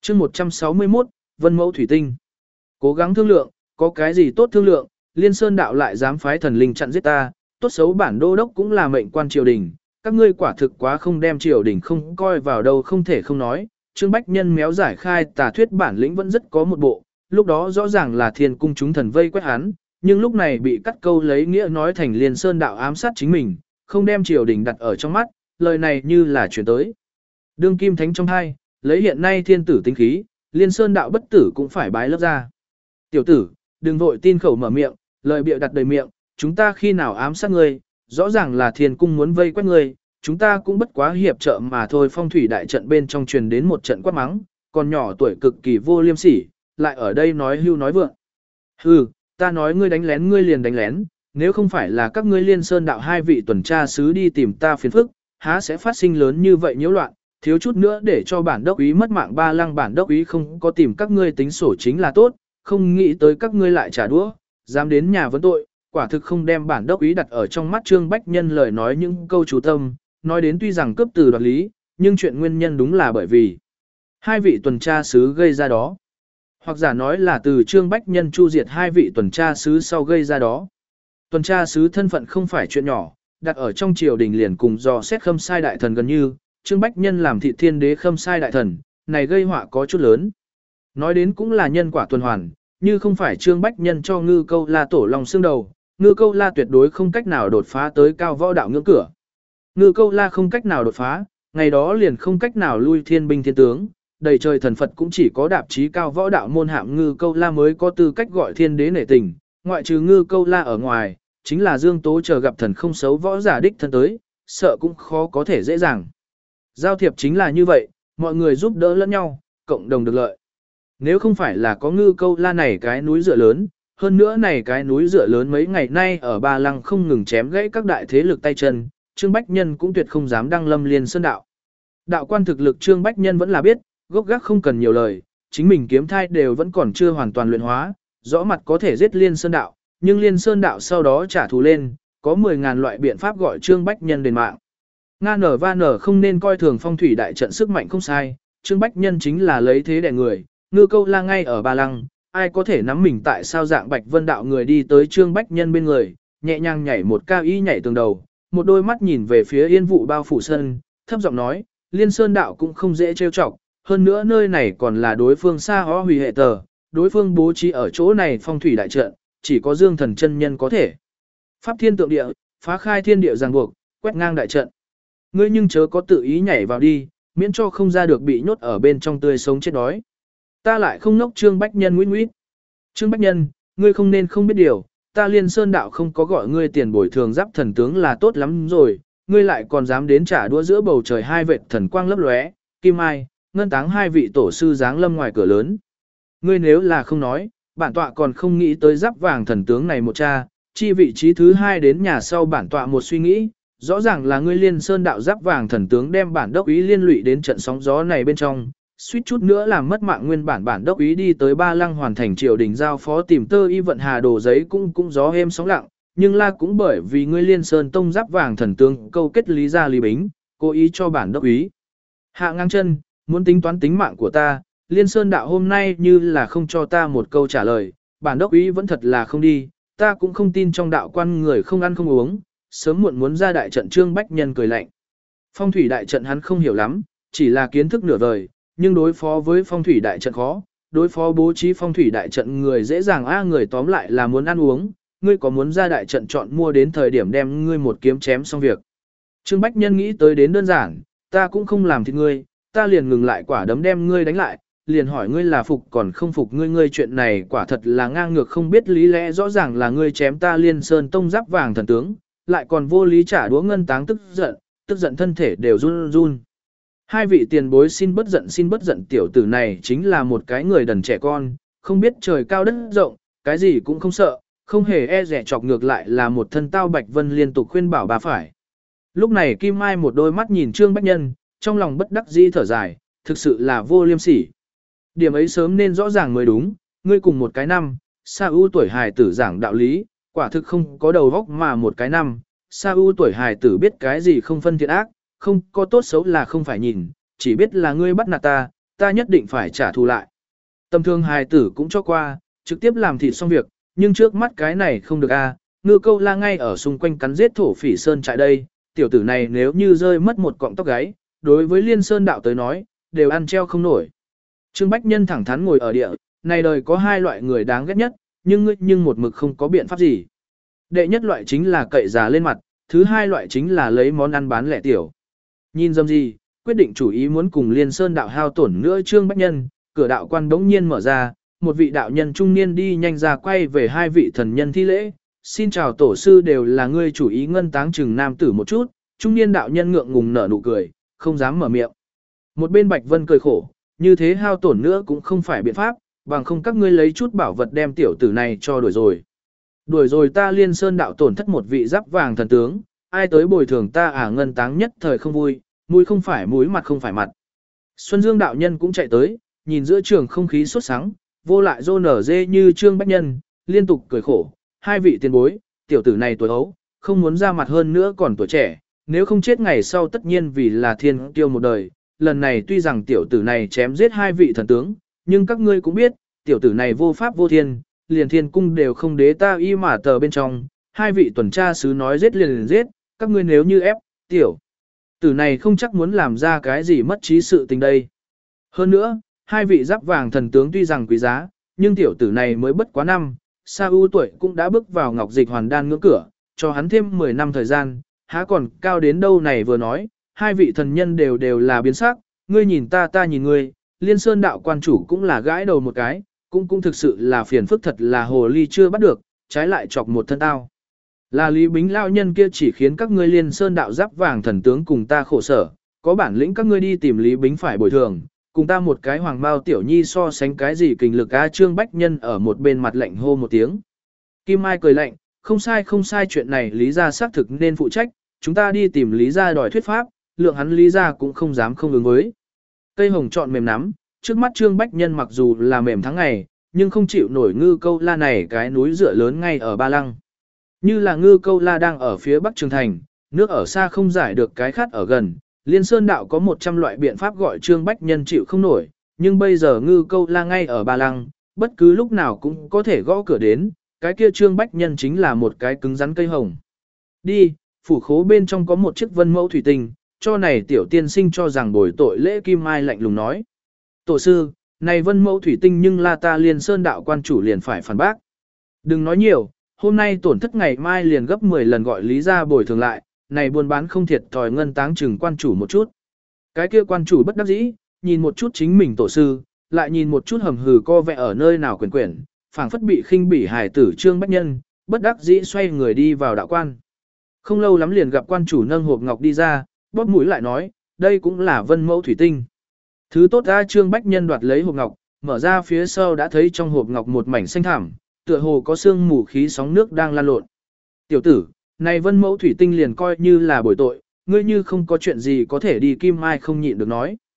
chương 161, Vân Mẫu Thủy Tinh. Cố gắng thương lượng, có cái gì tốt thương lượng, Liên Sơn đạo lại dám phái thần linh chặn giết ta, tốt xấu bản đô đốc cũng là mệnh quan triều đình, các ngươi quả thực quá không đem triều đình không coi vào đâu, không thể không nói. Trương Bách Nhân méo giải khai tà thuyết bản lĩnh vẫn rất có một bộ, lúc đó rõ ràng là thiên cung chúng thần vây quét hắn, nhưng lúc này bị cắt câu lấy nghĩa nói thành Liên Sơn đạo ám sát chính mình, không đem triều đình đặt ở trong mắt, lời này như là chuyển tới. Đương kim thánh trong hai, lấy hiện nay thiên tử tính khí, Liên Sơn đạo bất tử cũng phải bái lớp ra. Tiểu tử, đừng vội tin khẩu mở miệng, lời bịa đặt đầy miệng, chúng ta khi nào ám sát ngươi, rõ ràng là thiên cung muốn vây quét ngươi, chúng ta cũng bất quá hiệp trợ mà thôi. Phong thủy đại trận bên trong truyền đến một trận quát mắng, còn nhỏ tuổi cực kỳ vô liêm sỉ, lại ở đây nói hưu nói vượng. Hừ, ta nói ngươi đánh lén ngươi liền đánh lén, nếu không phải là các ngươi Liên Sơn đạo hai vị tuần tra sứ đi tìm ta phiền phức, há sẽ phát sinh lớn như vậy nhiễu loạn, thiếu chút nữa để cho bản đốc úy mất mạng. Ba Lăng bản đốc úy không có tìm các ngươi tính sổ chính là tốt, không nghĩ tới các ngươi lại trả đũa, dám đến nhà vấn tội, quả thực không đem bản đốc úy đặt ở trong mắt. Trương Bách Nhân lời nói những câu chú tâm, nói đến tuy rằng cướp từ đoạt lý, nhưng chuyện nguyên nhân đúng là bởi vì hai vị tuần tra sứ gây ra đó. Hoặc giả nói là từ Trương Bách Nhân chu diệt hai vị tuần tra sứ sau gây ra đó. Tuần tra sứ thân phận không phải chuyện nhỏ, đặt ở trong triều đình liền cùng dò xét Khâm Sai đại thần gần như, Trương Bách Nhân làm Thị Thiên Đế Khâm Sai đại thần, này gây họa có chút lớn. Nói đến cũng là nhân quả tuần hoàn, như không phải Trương Bách Nhân cho Ngư Câu La tổ lòng xương đầu, Ngư Câu La tuyệt đối không cách nào đột phá tới cao võ đạo ngưỡng cửa. Ngư Câu La không cách nào đột phá, ngày đó liền không cách nào lui thiên binh thiên tướng, đầy trời thần Phật cũng chỉ có đạp chí cao võ đạo môn hạm Ngư Câu La mới có tư cách gọi thiên đế nể tình, ngoại trừ Ngư Câu La ở ngoài, chính là Dương Tố chờ gặp thần không xấu võ giả đích thân tới, sợ cũng khó có thể dễ dàng. Giao thiệp chính là như vậy, mọi người giúp đỡ lẫn nhau, cộng đồng được lợi. Nếu không phải là có Ngư Câu La này cái núi dựa lớn, hơn nữa này cái núi dựa lớn mấy ngày nay ở Ba Lăng không ngừng chém gãy các đại thế lực tay chân, Trương Bách Nhân cũng tuyệt không dám đăng lâm Liên Sơn đạo. Đạo quan thực lực Trương Bách Nhân vẫn là biết, gốc gác không cần nhiều lời, chính mình kiếm thai đều vẫn còn chưa hoàn toàn luyện hóa, rõ mặt có thể giết Liên Sơn đạo, nhưng Liên Sơn đạo sau đó trả thù lên, có 10.000 loại biện pháp gọi Trương Bách Nhân đền mạng. Nga nở va nở không nên coi thường phong thủy đại trận sức mạnh không sai, Trương Bách Nhân chính là lấy thế đè người, Ngư Câu La ngay ở Ba Lăng, ai có thể nắm mình tại sao dạng Bạch Vân đạo người đi tới Trương Bách Nhân bên người, nhẹ nhàng nhảy một cao y nhảy tường đầu, một đôi mắt nhìn về phía yên vụ bao phủ sân, thấp giọng nói, Liên Sơn đạo cũng không dễ trêu chọc, hơn nữa nơi này còn là đối phương xa hóa hủy hệ tờ, đối phương bố trí ở chỗ này phong thủy đại trận, chỉ có Dương Thần chân nhân có thể. Pháp thiên tượng địa, phá khai thiên địa ràng buộc, quét ngang đại trận. Ngươi nhưng chớ có tự ý nhảy vào đi, miễn cho không ra được bị nhốt ở bên trong tươi sống chết đói. Ta lại không nốc. Trương Bách Nhân nguyết nguyết. Trương Bách Nhân, ngươi không nên không biết điều, ta Liên Sơn đạo không có gọi ngươi tiền bồi thường giáp thần tướng là tốt lắm rồi, ngươi lại còn dám đến trả đũa giữa bầu trời hai vệt thần quang lấp lóe, Kim Ai, Ngân Táng hai vị tổ sư giáng lâm ngoài cửa lớn. Ngươi nếu là không nói, bản tọa còn không nghĩ tới giáp vàng thần tướng này một cha, chi vị trí thứ hai đến nhà sau bản tọa một suy nghĩ, rõ ràng là ngươi Liên Sơn đạo giáp vàng thần tướng đem bản đốc ý liên lụy đến trận sóng gió này bên trong, suýt chút nữa làm mất mạng nguyên bản đốc ý đi tới Ba Lăng hoàn thành triều đình giao phó tìm Tơ Y vận hà đồ giấy cũng gió êm sóng lặng, nhưng là cũng bởi vì ngươi Liên Sơn tông giáp vàng thần tướng câu kết lý gia lý bính, cố ý cho bản đốc ý hạ ngang chân, muốn tính toán tính mạng của ta. Liên Sơn đạo hôm nay như là không cho ta một câu trả lời, bản đốc ý vẫn thật là không đi, ta cũng không tin trong đạo quan người không ăn không uống, sớm muộn muốn ra đại trận. Trương Bách Nhân cười lạnh. Phong thủy đại trận hắn không hiểu lắm, chỉ là kiến thức nửa vời, nhưng đối phó với phong thủy đại trận khó, đối phó bố trí phong thủy đại trận người dễ dàng người tóm lại là muốn ăn uống, ngươi có muốn ra đại trận chọn mua đến thời điểm đem ngươi một kiếm chém xong việc. Trương Bách Nhân nghĩ tới đến đơn giản, ta cũng không làm thịt ngươi, ta liền ngừng lại quả đấm đem ngươi đánh lại, liền hỏi ngươi là phục còn không phục ngươi chuyện này quả thật là ngang ngược không biết lý lẽ, rõ ràng là ngươi chém ta Liên Sơn tông giáp vàng thần tướng, lại còn vô lý trả đũa Ngân Táng tức giận thân thể đều run run. Hai vị tiền bối xin bất giận, tiểu tử này chính là một cái người đần trẻ con, không biết trời cao đất rộng, cái gì cũng không sợ, không hề e dè chọc, ngược lại là một thân tao Bạch Vân liên tục khuyên bảo bà phải. Lúc này Kim Mai một đôi mắt nhìn Trương Bách Nhân, trong lòng bất đắc dĩ thở dài, thực sự là vô liêm sỉ. Điểm ấy sớm nên rõ ràng mới đúng, ngươi cùng một cái năm, Sa U tuổi hài tử giảng đạo lý, quả thực không có đầu óc mà một cái năm, Sa U tuổi hài tử biết cái gì không phân thiện ác, không có tốt xấu là không phải nhìn, chỉ biết là ngươi bắt nạt ta, ta nhất định phải trả thù lại. Tầm thường hài tử cũng cho qua, trực tiếp làm thịt xong việc, nhưng trước mắt cái này không được a. Ngư Câu La ngay ở xung quanh cắn giết thổ phỉ sơn trại đây, tiểu tử này nếu như rơi mất một cọng tóc gáy, đối với Liên Sơn đạo tới nói, đều ăn treo không nổi. Trương Bách Nhân thẳng thắn ngồi ở địa, này đời có hai loại người đáng ghét nhất, nhưng một mực không có biện pháp gì. Đệ nhất loại chính là cậy già lên mặt, thứ hai loại chính là lấy món ăn bán lẻ tiểu. Nhìn dâm gì, quyết định chủ ý muốn cùng Liên Sơn đạo hao tổn nữa Trương Bách Nhân, cửa đạo quan đống nhiên mở ra, một vị đạo nhân trung niên đi nhanh ra quay về hai vị thần nhân thi lễ. Xin chào tổ sư, đều là ngươi chủ ý ngân táng trừng nam tử một chút. Trung niên đạo nhân ngượng ngùng nở nụ cười, không dám mở miệng. Một bên Bạch Vân cười khổ, như thế hao tổn nữa cũng không phải biện pháp, bằng không các ngươi lấy chút bảo vật đem tiểu tử này cho đuổi rồi. Đuổi rồi ta Liên Sơn đạo tổn thất một vị giáp vàng thần tướng, ai tới bồi thường ta ngân táng nhất thời không vui, mũi không phải mũi mặt không phải mặt. Xuân Dương đạo nhân cũng chạy tới, nhìn giữa trường không khí sốt sắng, vô lại rô nở dê như Trương Bách Nhân, liên tục cười khổ, hai vị tiền bối, tiểu tử này tuổi ấu, không muốn ra mặt hơn nữa còn tuổi trẻ, nếu không chết ngày sau tất nhiên vì là thiên tiêu một đời. Lần này tuy rằng tiểu tử này chém giết hai vị thần tướng, nhưng các ngươi cũng biết, tiểu tử này vô pháp vô thiên, liền thiên cung đều không đế ta y mà tờ bên trong, hai vị tuần tra sứ nói giết liền giết, các ngươi nếu như ép, tiểu tử này không chắc muốn làm ra cái gì mất trí sự tình đây. Hơn nữa, hai vị giáp vàng thần tướng tuy rằng quý giá, nhưng tiểu tử này mới bất quá năm, Sa U tuổi cũng đã bước vào ngọc dịch hoàn đan ngưỡng cửa, cho hắn thêm 10 năm thời gian, há còn cao đến đâu này vừa nói, hai vị thần nhân đều là biến sắc, ngươi nhìn ta nhìn ngươi, Liên Sơn đạo quan chủ cũng là gãi đầu một cái, cũng thực sự là phiền phức, thật là hồ ly chưa bắt được, trái lại chọc một thân tao. Là Lý Bính lao nhân kia chỉ khiến các ngươi Liên Sơn đạo giáp vàng thần tướng cùng ta khổ sở, có bản lĩnh các ngươi đi tìm Lý Bính phải bồi thường, cùng ta một cái hoàng bao tiểu nhi so sánh cái gì kình lực a. Trương Bách Nhân ở một bên mặt lạnh hô một tiếng. Kim Mai cười lạnh, không sai chuyện này Lý gia xác thực nên phụ trách, chúng ta đi tìm Lý gia đòi thuyết pháp, lượng hắn Lý gia cũng không dám không ứng với. Cây hồng chọn mềm nắm, trước mắt Trương Bách Nhân mặc dù là mềm tháng ngày, nhưng không chịu nổi Ngư Câu La này cái núi dựa lớn ngay ở Ba Lăng. Như là Ngư Câu La đang ở phía Bắc Trường Thành, nước ở xa không giải được cái khát ở gần, Liên Sơn đạo có 100 loại biện pháp gọi Trương Bách Nhân chịu không nổi, nhưng bây giờ Ngư Câu La ngay ở Ba Lăng, bất cứ lúc nào cũng có thể gõ cửa đến, cái kia Trương Bách Nhân chính là một cái cứng rắn cây hồng. Đi, phủ khố bên trong có một chiếc vân mẫu thủy tinh, cho này tiểu tiên sinh cho rằng bồi tội lễ. Kim Mai lạnh lùng nói. Tổ sư, này vân mẫu thủy tinh nhưng là ta Liên Sơn đạo quan chủ liền phải phản bác. Đừng nói nhiều, hôm nay tổn thất ngày mai liền gấp 10 lần gọi Lý gia bồi thường lại, này buôn bán không thiệt thòi ngân táng chừng quan chủ một chút. Cái kia quan chủ bất đắc dĩ, nhìn một chút chính mình tổ sư, lại nhìn một chút hầm hừ co vẽ ở nơi nào quyển quyển, phảng phất bị khinh bỉ hài tử Trương Bách Nhân, bất đắc dĩ xoay người đi vào đạo quan. Không lâu lắm liền gặp quan chủ nâng hộp ngọc đi ra, bóp mũi lại nói, đây cũng là vân mẫu thủy tinh. Thứ tốt ra. Trương Bách Nhân đoạt lấy hộp ngọc, mở ra phía sau đã thấy trong hộp ngọc một mảnh xanh thảm, tựa hồ có sương mù khí sóng nước đang lan lộn. Tiểu tử, này vân mẫu thủy tinh liền coi như là bồi tội, ngươi như không có chuyện gì có thể đi. Kim Mai không nhịn được nói.